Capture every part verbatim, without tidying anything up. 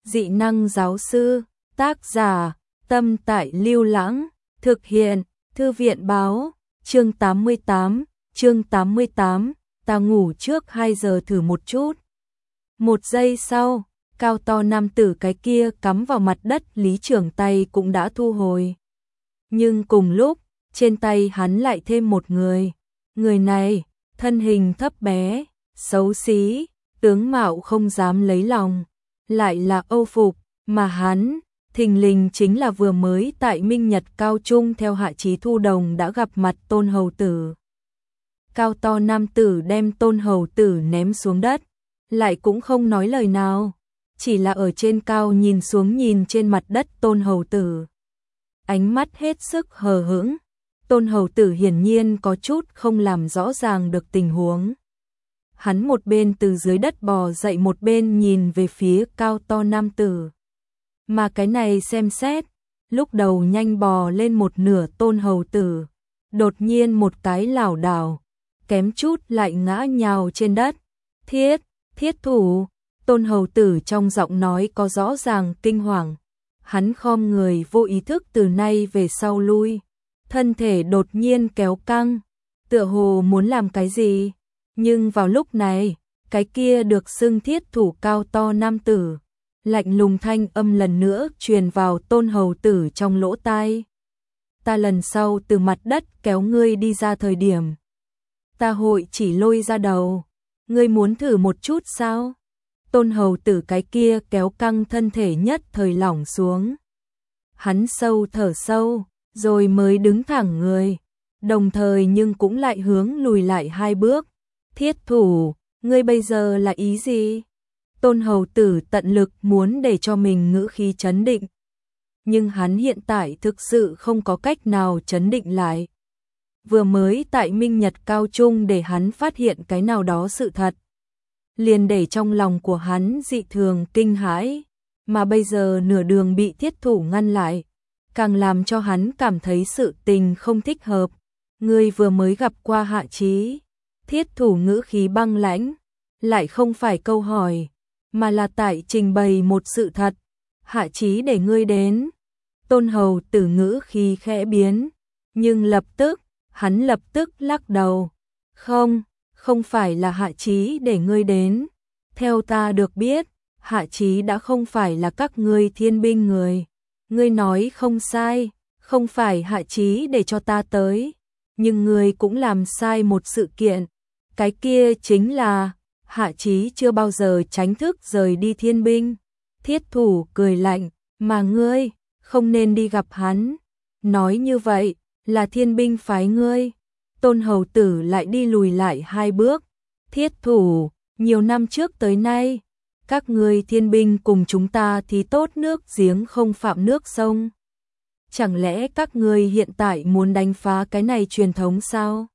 Dị năng giáo sư, tác giả, Tâm Tại Lưu Lãng, thực hiện, Thư viện báo, chương tám mươi tám, chương tám mươi tám, ta ngủ trước hai giờ thử một chút. Một giây sau, cao to nam tử cái kia cắm vào mặt đất, Lý Trường tay cũng đã thu hồi. Nhưng cùng lúc, trên tay hắn lại thêm một người. Người này, thân hình thấp bé, xấu xí, tướng mạo không dám lấy lòng, lại là Âu Phục, mà hắn, thình lình chính là vừa mới tại Minh Nhật Cao Trung theo Hạ Chí Thu Đồng đã gặp mặt Tôn Hầu Tử. Cao to nam tử đem Tôn Hầu Tử ném xuống đất, lại cũng không nói lời nào, chỉ là ở trên cao nhìn xuống nhìn trên mặt đất Tôn Hầu Tử. Ánh mắt hết sức hờ hững, Tôn Hầu Tử hiển nhiên có chút không làm rõ ràng được tình huống. Hắn một bên từ dưới đất bò dậy một bên nhìn về phía cao to nam tử. Mà cái này xem xét, lúc đầu nhanh bò lên một nửa Tôn Hầu Tử, đột nhiên một cái lảo đảo, kém chút lại ngã nhào trên đất. Thiết, thiết thủ, Tôn Hầu Tử trong giọng nói có rõ ràng kinh hoàng. Hắn khom người vô ý thức từ nay về sau lui, thân thể đột nhiên kéo căng, tựa hồ muốn làm cái gì. Nhưng vào lúc này, cái kia được xưng thiết thủ cao to nam tử, lạnh lùng thanh âm lần nữa truyền vào Tôn Hầu Tử trong lỗ tai. Ta lần sau từ mặt đất kéo ngươi đi ra thời điểm, ta hội chỉ lôi ra đầu, ngươi muốn thử một chút sao? Tôn Hầu Tử cái kia kéo căng thân thể nhất thời lỏng xuống. Hắn sâu thở sâu, rồi mới đứng thẳng người, đồng thời nhưng cũng lại hướng lùi lại hai bước. Thiết thủ, ngươi bây giờ là ý gì? Tôn Hầu Tử tận lực muốn để cho mình ngữ khí trấn định. Nhưng hắn hiện tại thực sự không có cách nào trấn định lại. Vừa mới tại Minh Nhật Cao Trung để hắn phát hiện cái nào đó sự thật, liền để trong lòng của hắn dị thường kinh hãi, mà bây giờ nửa đường bị thiết thủ ngăn lại, càng làm cho hắn cảm thấy sự tình không thích hợp. Ngươi vừa mới gặp qua Hạ Chí. Thiết thủ ngữ khí băng lãnh, lại không phải câu hỏi, mà là tại trình bày một sự thật. Hạ Chí để ngươi đến. Tôn Hầu Tử ngữ khí khẽ biến, nhưng lập tức, hắn lập tức lắc đầu. Không, không phải là Hạ Chí để ngươi đến. Theo ta được biết, Hạ Chí đã không phải là các ngươi thiên binh người. Ngươi nói không sai, không phải Hạ Chí để cho ta tới. Nhưng ngươi cũng làm sai một sự kiện. Cái kia chính là, Hạ Chí chưa bao giờ tránh thức rời đi thiên binh. Thiết thủ cười lạnh, mà ngươi, không nên đi gặp hắn. Nói như vậy, là thiên binh phái ngươi. Tôn Hầu Tử lại đi lùi lại hai bước. Thiết thủ, nhiều năm trước tới nay, các ngươi thiên binh cùng chúng ta thì tốt nước giếng không phạm nước sông. Chẳng lẽ các ngươi hiện tại muốn đánh phá cái này truyền thống sao?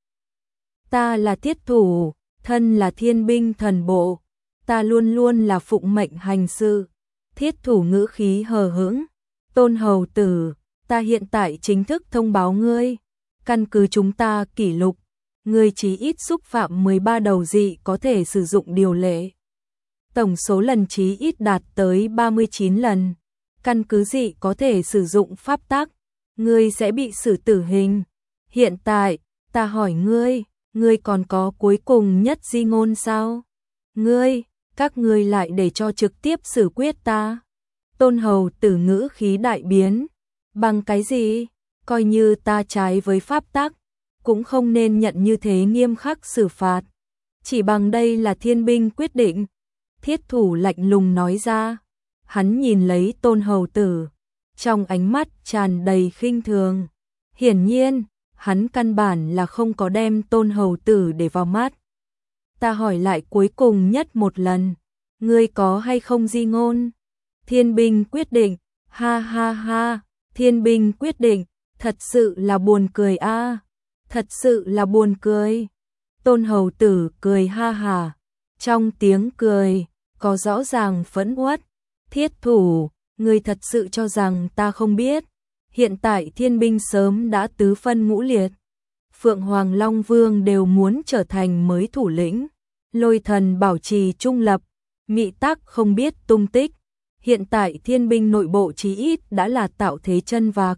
Ta là thiết thủ, thân là thiên binh thần bộ, ta luôn luôn là phụng mệnh hành sự. Thiết thủ ngữ khí hờ hững. Tôn Hầu Tử, ta hiện tại chính thức thông báo ngươi, căn cứ chúng ta kỷ lục, ngươi chỉ ít xúc phạm mười ba đầu dị có thể sử dụng điều lệ. Tổng số lần chí ít đạt tới ba mươi chín lần. Căn cứ dị có thể sử dụng pháp tắc, ngươi sẽ bị xử tử hình. Hiện tại, ta hỏi ngươi, ngươi còn có cuối cùng nhất di ngôn sao? Ngươi, các ngươi lại để cho trực tiếp xử quyết ta. Tôn Hầu Tử ngữ khí đại biến. Bằng cái gì? Coi như ta trái với pháp tắc, cũng không nên nhận như thế nghiêm khắc xử phạt. Chỉ bằng đây là thiên binh quyết định. Thiết thủ lạnh lùng nói ra. Hắn nhìn lấy Tôn Hầu Tử, trong ánh mắt tràn đầy khinh thường. Hiển nhiên, hắn căn bản là không có đem Tôn Hầu Tử để vào mắt. Ta hỏi lại cuối cùng nhất một lần, ngươi có hay không di ngôn? Thiên binh quyết định, ha ha ha, thiên binh quyết định, thật sự là buồn cười a, à. Thật sự là buồn cười. Tôn Hầu Tử cười ha hà, trong tiếng cười có rõ ràng phẫn uất. Thiết thủ, ngươi thật sự cho rằng ta không biết? Hiện tại thiên binh sớm đã tứ phân ngũ liệt. Phượng Hoàng Long Vương đều muốn trở thành mới thủ lĩnh. Lôi Thần bảo trì trung lập, Mị Tắc không biết tung tích. Hiện tại thiên binh nội bộ chí ít đã là tạo thế chân vạc.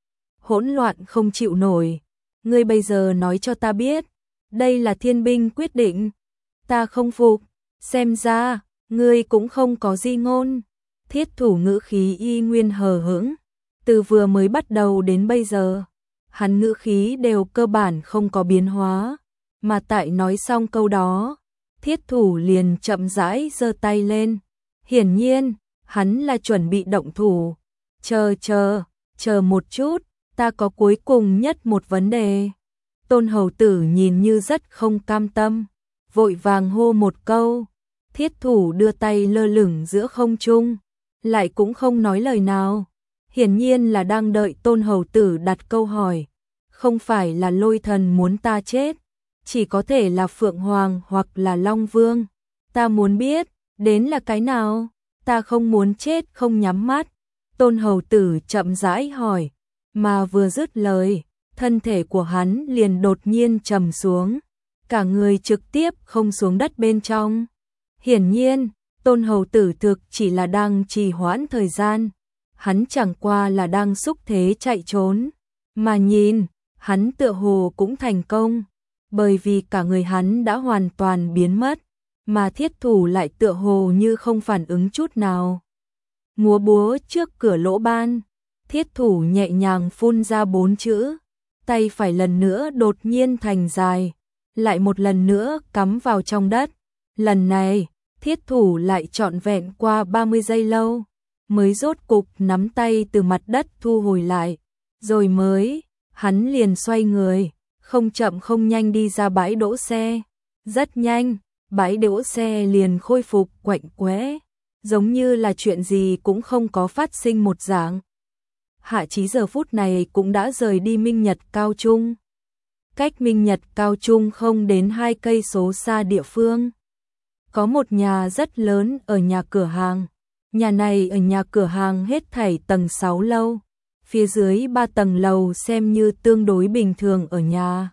Hỗn loạn không chịu nổi. Ngươi bây giờ nói cho ta biết, đây là thiên binh quyết định. Ta không phục, xem ra, ngươi cũng không có di ngôn. Thiết thủ ngữ khí y nguyên hờ hững. Từ vừa mới bắt đầu đến bây giờ, hắn ngữ khí đều cơ bản không có biến hóa. Mà tại nói xong câu đó, thiết thủ liền chậm rãi giơ tay lên. Hiển nhiên, hắn là chuẩn bị động thủ. Chờ chờ, chờ một chút, ta có cuối cùng nhất một vấn đề. Tôn hầu tử nhìn như rất không cam tâm, vội vàng hô một câu. Thiết thủ đưa tay lơ lửng giữa không trung, lại cũng không nói lời nào. Hiển nhiên là đang đợi tôn hầu tử đặt câu hỏi. Không phải là lôi thần muốn ta chết, chỉ có thể là Phượng Hoàng hoặc là Long Vương. Ta muốn biết, đến là cái nào? Ta không muốn chết không nhắm mắt. Tôn hầu tử chậm rãi hỏi, mà vừa dứt lời, thân thể của hắn liền đột nhiên trầm xuống, cả người trực tiếp không xuống đất bên trong. Hiển nhiên, tôn hầu tử thực chỉ là đang trì hoãn thời gian, hắn chẳng qua là đang xúc thế chạy trốn, mà nhìn, hắn tựa hồ cũng thành công, bởi vì cả người hắn đã hoàn toàn biến mất, mà thiết thủ lại tựa hồ như không phản ứng chút nào. Múa búa trước cửa lỗ ban, thiết thủ nhẹ nhàng phun ra bốn chữ, tay phải lần nữa đột nhiên thành dài, lại một lần nữa cắm vào trong đất. Lần này, thiết thủ lại trọn vẹn qua ba mươi giây lâu, mới rốt cục nắm tay từ mặt đất thu hồi lại, rồi mới, hắn liền xoay người, không chậm không nhanh đi ra bãi đỗ xe. Rất nhanh, bãi đỗ xe liền khôi phục quạnh quẽ, giống như là chuyện gì cũng không có phát sinh một dạng. Hạ Chí giờ phút này cũng đã rời đi Minh Nhật Cao Trung. Cách Minh Nhật Cao Trung không đến hai cây số xa địa phương. Có một nhà rất lớn ở nhà cửa hàng. Nhà này ở nhà cửa hàng hết thảy tầng sáu lâu. Phía dưới ba tầng lầu xem như tương đối bình thường ở nhà.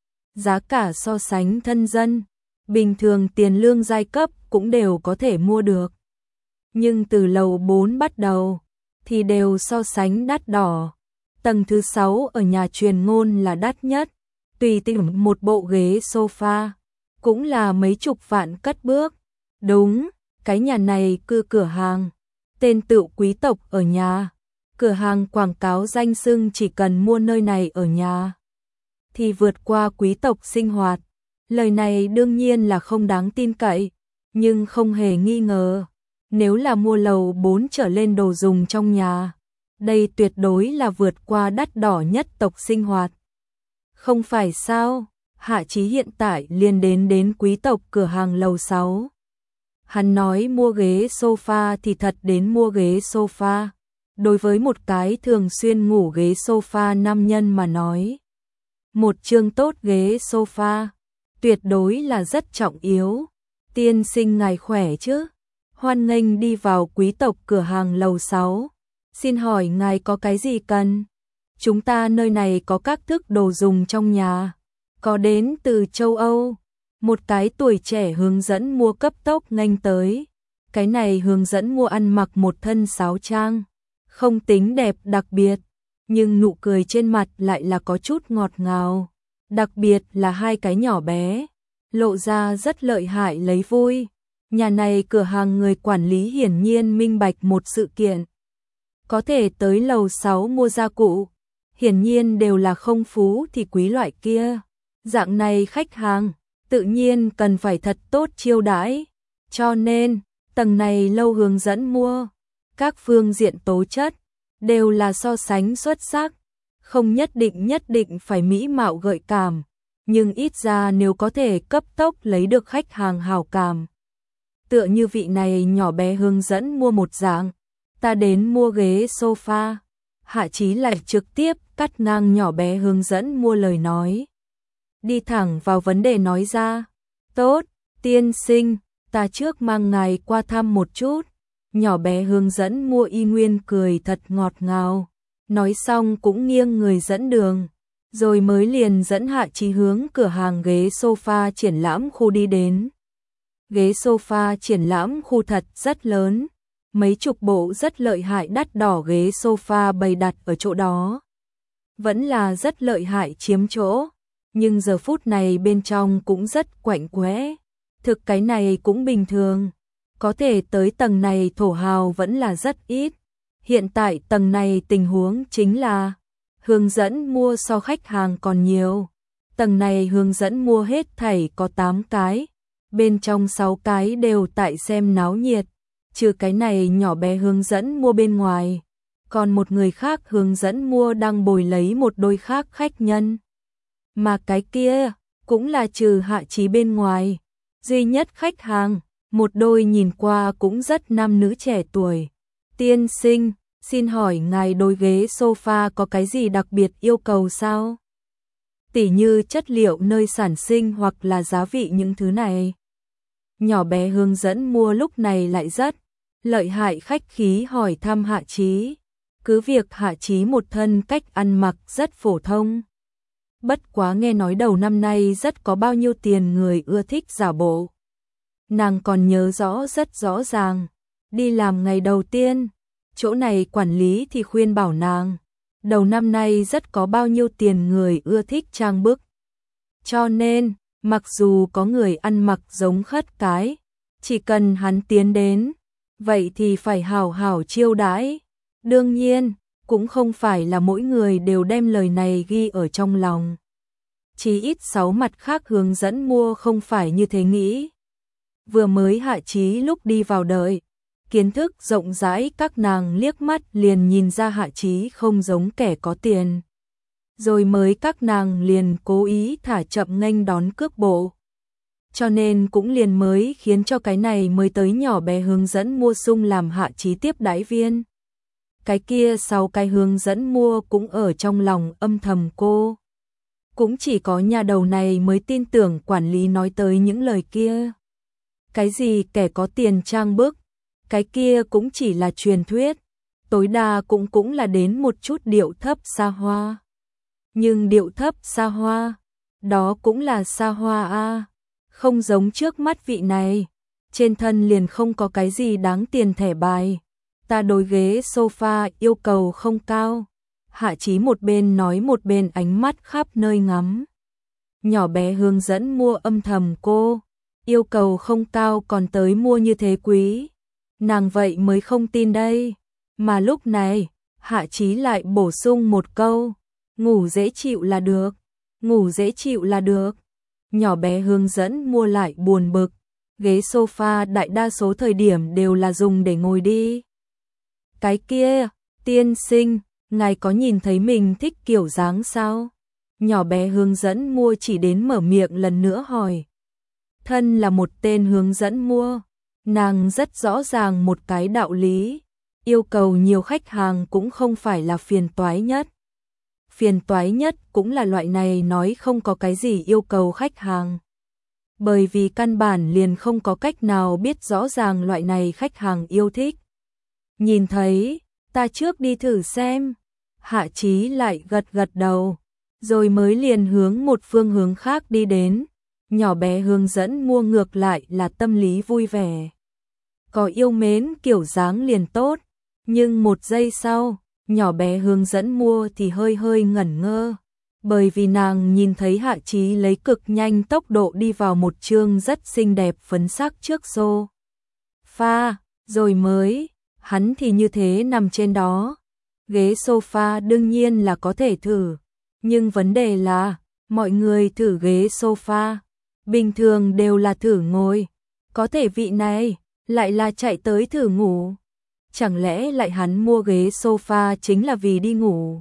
Giá cả so sánh thân dân, bình thường tiền lương giai cấp cũng đều có thể mua được. Nhưng từ lầu bốn bắt đầu, thì đều so sánh đắt đỏ. Tầng thứ sáu ở nhà truyền ngôn là đắt nhất, tùy tiện một bộ ghế sofa, cũng là mấy chục vạn cất bước. Đúng, cái nhà này cư cửa hàng, tên tựu quý tộc ở nhà. Cửa hàng quảng cáo danh xưng chỉ cần mua nơi này ở nhà, thì vượt qua quý tộc sinh hoạt. Lời này đương nhiên là không đáng tin cậy, nhưng không hề nghi ngờ. Nếu là mua lầu bốn trở lên đồ dùng trong nhà, đây tuyệt đối là vượt qua đắt đỏ nhất tộc sinh hoạt. Không phải sao, Hạ Chí hiện tại liền đến đến quý tộc cửa hàng lầu sáu. Hắn nói mua ghế sofa thì thật đến mua ghế sofa. Đối với một cái thường xuyên ngủ ghế sofa nam nhân mà nói, một chương tốt ghế sofa tuyệt đối là rất trọng yếu. Tiên sinh ngài khỏe chứ? Hoan nghênh đi vào quý tộc cửa hàng lầu sáu. Xin hỏi ngài có cái gì cần? Chúng ta nơi này có các thức đồ dùng trong nhà, có đến từ châu Âu. Một cái tuổi trẻ hướng dẫn mua cấp tốc nghênh tới. Cái này hướng dẫn mua ăn mặc một thân sáo trang, không tính đẹp đặc biệt, nhưng nụ cười trên mặt lại là có chút ngọt ngào. Đặc biệt là hai cái nhỏ bé, lộ ra rất lợi hại lấy vui. Nhà này cửa hàng người quản lý hiển nhiên minh bạch một sự kiện. Có thể tới lầu sáu mua gia cụ, hiển nhiên đều là không phú thì quý loại kia. Dạng này khách hàng, tự nhiên cần phải thật tốt chiêu đãi. Cho nên, tầng này lâu hướng dẫn mua, các phương diện tố chất, đều là so sánh xuất sắc. Không nhất định nhất định phải mỹ mạo gợi cảm, nhưng ít ra nếu có thể cấp tốc lấy được khách hàng hảo cảm. Tựa như vị này nhỏ bé hướng dẫn mua một dạng, ta đến mua ghế sofa. Hạ Chí lại trực tiếp cắt ngang nhỏ bé hướng dẫn mua lời nói. Đi thẳng vào vấn đề nói ra, tốt, tiên sinh, ta trước mang ngài qua thăm một chút. Nhỏ bé hướng dẫn mua y nguyên cười thật ngọt ngào, nói xong cũng nghiêng người dẫn đường, rồi mới liền dẫn Hạ Chí hướng cửa hàng ghế sofa triển lãm khu đi đến. Ghế sofa triển lãm khu thật rất lớn, mấy chục bộ rất lợi hại đắt đỏ ghế sofa bày đặt ở chỗ đó. Vẫn là rất lợi hại chiếm chỗ, nhưng giờ phút này bên trong cũng rất quạnh quẽ. Thực cái này cũng bình thường, có thể tới tầng này thổ hào vẫn là rất ít. Hiện tại tầng này tình huống chính là hướng dẫn mua so khách hàng còn nhiều. Tầng này hướng dẫn mua hết thảy có tám cái, bên trong sáu cái đều tại xem náo nhiệt, trừ cái này nhỏ bé hướng dẫn mua bên ngoài, còn một người khác hướng dẫn mua đang bồi lấy một đôi khác khách nhân. Mà cái kia cũng là trừ Hạ Chí bên ngoài, duy nhất khách hàng, một đôi nhìn qua cũng rất nam nữ trẻ tuổi. Tiên sinh, xin hỏi ngài đối ghế sofa có cái gì đặc biệt yêu cầu sao? Tỉ như chất liệu nơi sản sinh hoặc là giá vị những thứ này. Nhỏ bé hướng dẫn mua lúc này lại rất lợi hại khách khí hỏi thăm Hạ Chí. Cứ việc Hạ Chí một thân cách ăn mặc rất phổ thông. Bất quá nghe nói đầu năm nay rất có bao nhiêu tiền người ưa thích giả bộ. Nàng còn nhớ rõ rất rõ ràng. Đi làm ngày đầu tiên, chỗ này quản lý thì khuyên bảo nàng. Đầu năm nay rất có bao nhiêu tiền người ưa thích trang bức. Cho nên, mặc dù có người ăn mặc giống khất cái, chỉ cần hắn tiến đến, vậy thì phải hảo hảo chiêu đãi. Đương nhiên, cũng không phải là mỗi người đều đem lời này ghi ở trong lòng. Chỉ ít sáu mặt khác hướng dẫn mua không phải như thế nghĩ. Vừa mới Hạ Chí lúc đi vào đợi, kiến thức rộng rãi các nàng liếc mắt liền nhìn ra Hạ Chí không giống kẻ có tiền. Rồi mới các nàng liền cố ý thả chậm nghênh đón cước bộ. Cho nên cũng liền mới khiến cho cái này mới tới nhỏ bé hướng dẫn mua sung làm Hạ Chí tiếp đãi viên. Cái kia sau cái hướng dẫn mua cũng ở trong lòng âm thầm cô. Cũng chỉ có nhà đầu này mới tin tưởng quản lý nói tới những lời kia. Cái gì kẻ có tiền trang bức, cái kia cũng chỉ là truyền thuyết, tối đa cũng cũng là đến một chút điệu thấp xa hoa. Nhưng điệu thấp xa hoa, đó cũng là xa hoa a, không giống trước mắt vị này, trên thân liền không có cái gì đáng tiền thẻ bài. Ta đối ghế sofa yêu cầu không cao. Hạ Chí một bên nói một bên ánh mắt khắp nơi ngắm. Nhỏ bé hướng dẫn mua âm thầm cô, yêu cầu không cao còn tới mua như thế quý. Nàng vậy mới không tin đây. Mà lúc này, Hạ Chí lại bổ sung một câu, ngủ dễ chịu là được, ngủ dễ chịu là được. Nhỏ bé hướng dẫn mua lại buồn bực, ghế sofa đại đa số thời điểm đều là dùng để ngồi đi. Cái kia, tiên sinh, ngài có nhìn thấy mình thích kiểu dáng sao? Nhỏ bé hướng dẫn mua chỉ đến mở miệng lần nữa hỏi. Thân là một tên hướng dẫn mua, nàng rất rõ ràng một cái đạo lý, yêu cầu nhiều khách hàng cũng không phải là phiền toái nhất. Phiền toái nhất cũng là loại này nói không có cái gì yêu cầu khách hàng. Bởi vì căn bản liền không có cách nào biết rõ ràng loại này khách hàng yêu thích. Nhìn thấy, ta trước đi thử xem. Hạ Chí lại gật gật đầu, rồi mới liền hướng một phương hướng khác đi đến. Nhỏ bé hướng dẫn mua ngược lại là tâm lý vui vẻ. Có yêu mến kiểu dáng liền tốt, nhưng một giây sau, nhỏ bé hướng dẫn mua thì hơi hơi ngẩn ngơ. Bởi vì nàng nhìn thấy Hạ Chí lấy cực nhanh tốc độ đi vào một chương rất xinh đẹp phấn sắc trước xô pha, rồi mới, hắn thì như thế nằm trên đó. Ghế sofa đương nhiên là có thể thử, nhưng vấn đề là, mọi người thử ghế sofa, bình thường đều là thử ngồi, có thể vị này, lại là chạy tới thử ngủ. Chẳng lẽ lại hắn mua ghế sofa chính là vì đi ngủ?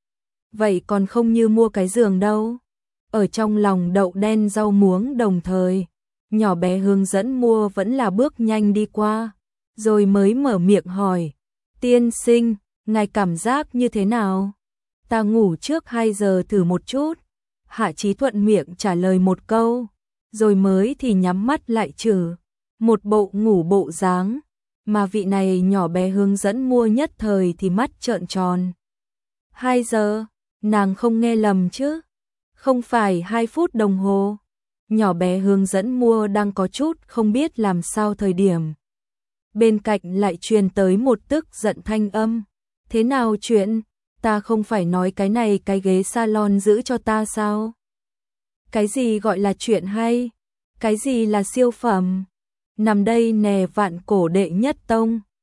Vậy còn không như mua cái giường đâu. Ở trong lòng đậu đen rau muống đồng thời, nhỏ bé hướng dẫn mua vẫn là bước nhanh đi qua, rồi mới mở miệng hỏi, tiên sinh, ngài cảm giác như thế nào? Ta ngủ trước hai giờ thử một chút. Hạ Chí thuận miệng trả lời một câu, rồi mới thì nhắm mắt lại trừ một bộ ngủ bộ dáng, mà vị này nhỏ bé hướng dẫn mua nhất thời thì mắt trợn tròn. Hai giờ, nàng không nghe lầm chứ? Không phải hai phút đồng hồ. Nhỏ bé hướng dẫn mua đang có chút không biết làm sao thời điểm. bên cạnh lại truyền tới một tức giận thanh âm. Thế nào chuyện? Ta không phải nói cái này cái ghế salon giữ cho ta sao? Cái gì gọi là chuyện hay? Cái gì là siêu phẩm? Nằm đây nè vạn cổ đệ nhất tông.